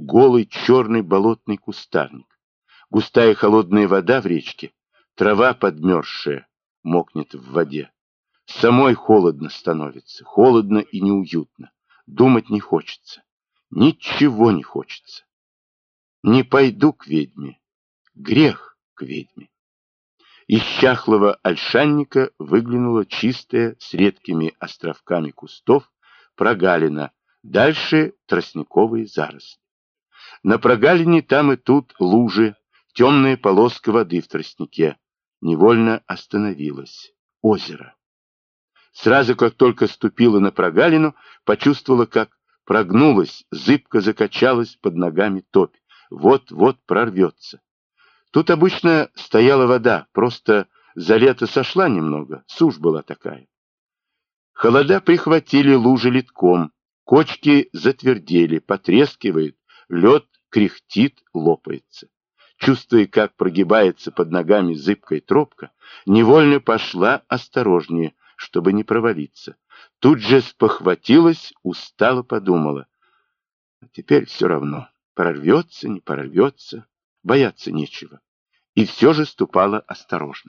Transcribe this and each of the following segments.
голый черный болотный кустарник. Густая холодная вода в речке, трава подмерзшая, мокнет в воде. Самой холодно становится, холодно и неуютно. Думать не хочется. Ничего не хочется. Не пойду к ведьме. Грех к ведьме. Из чахлого ольшанника выглянула чистая, с редкими островками кустов, прогалина, дальше тростниковые заросли. На прогалине там и тут лужи, темная полоска воды в тростнике. Невольно остановилась. Озеро. Сразу, как только ступила на прогалину, почувствовала, как прогнулась, зыбко закачалась под ногами топь. Вот-вот прорвется. Тут обычно стояла вода, просто за лето сошла немного, сушь была такая. Холода прихватили лужи литком, кочки затвердели, потрескивает, лед кряхтит, лопается. Чувствуя, как прогибается под ногами зыбкая тропка, невольно пошла осторожнее, чтобы не провалиться. Тут же спохватилась, устало подумала. А теперь все равно, прорвется, не прорвется, бояться нечего. И все же ступала осторожно.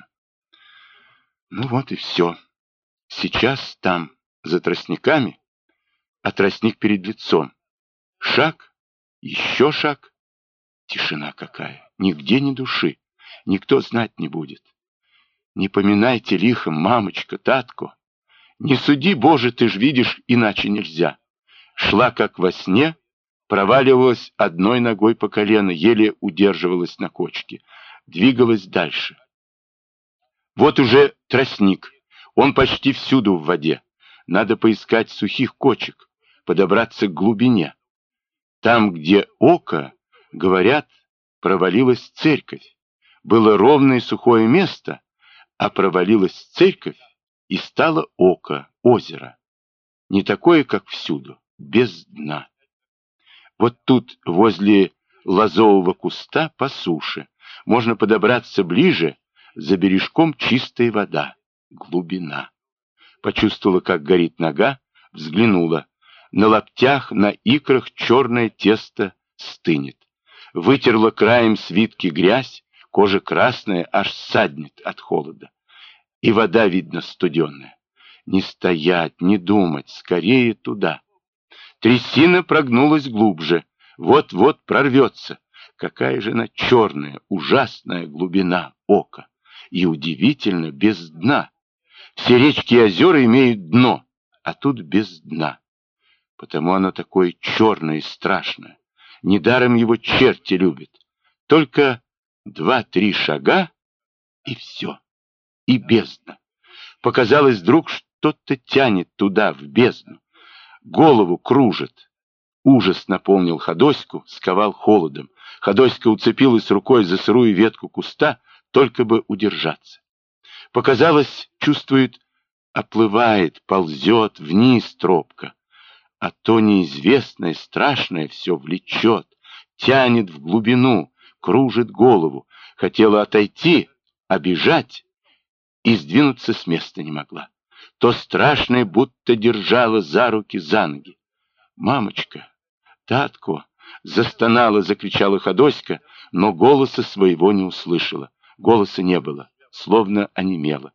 Ну вот и все. Сейчас там, за тростниками, а тростник перед лицом. Шаг, еще шаг. Тишина какая, нигде ни души, никто знать не будет. Не поминайте лихом, мамочка, татко. Не суди, Боже, ты ж видишь, иначе нельзя. Шла как во сне, проваливалась одной ногой по колено, еле удерживалась на кочке. Двигалась дальше. Вот уже тростник, он почти всюду в воде. Надо поискать сухих кочек, подобраться к глубине. Там, где око, говорят, провалилась церковь. Было ровное сухое место, а провалилась церковь, и стало око, озеро. Не такое, как всюду, без дна. Вот тут, возле лозового куста, по суше, можно подобраться ближе, за бережком чистая вода, глубина. Почувствовала, как горит нога, взглянула. На локтях, на икрах черное тесто стынет. Вытерла краем свитки грязь, кожа красная, аж ссаднет от холода. И вода, видно, студеная. Не стоять, не думать, скорее туда. Трясина прогнулась глубже, вот-вот прорвется. Какая же она черная, ужасная глубина ока. И удивительно, без дна. Все речки и озера имеют дно, а тут без дна. Потому оно такое черное и страшное. Недаром его черти любят. Только 2-3 шага, и все. И бездна. Показалось вдруг, что-то тянет туда, в бездну. Голову кружит. Ужас наполнил Ходоську, сковал холодом. Ходоська уцепилась рукой за сырую ветку куста, только бы удержаться. Показалось, чувствует, оплывает, ползет вниз тропка. А то неизвестное, страшное все влечет, тянет в глубину, кружит голову. Хотела отойти, обежать, и сдвинуться с места не могла. То страшное будто держала за руки, за ноги. «Мамочка! Татко!» — застонала, закричала Ходоська, но голоса своего не услышала. Голоса не было, словно онемела.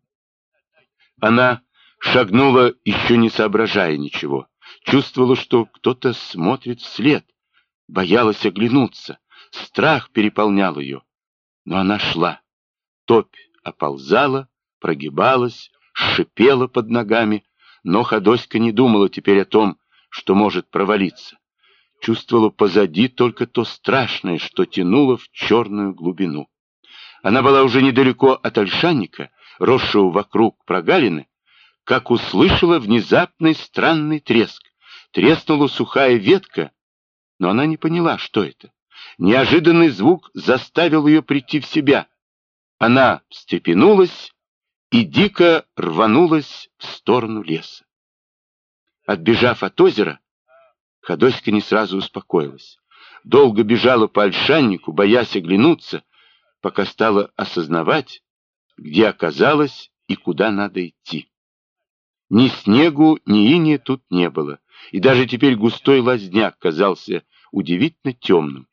Она шагнула, еще не соображая ничего. Чувствовала, что кто-то смотрит вслед. Боялась оглянуться. Страх переполнял ее. Но она шла. Топь оползала, прогибалась, шипела под ногами, но Ходоська не думала теперь о том, что может провалиться. Чувствовала позади только то страшное, что тянуло в черную глубину. Она была уже недалеко от ольшанника, росшего вокруг прогалины, как услышала внезапный странный треск. Треснула сухая ветка, но она не поняла, что это. Неожиданный звук заставил ее прийти в себя. Она встрепенулась и дико рванулась в сторону леса. Отбежав от озера, Ходоська не сразу успокоилась. Долго бежала по ольшаннику, боясь оглянуться, пока стала осознавать, где оказалась и куда надо идти. Ни снегу, ни инея тут не было, и даже теперь густой лозняк казался удивительно темным,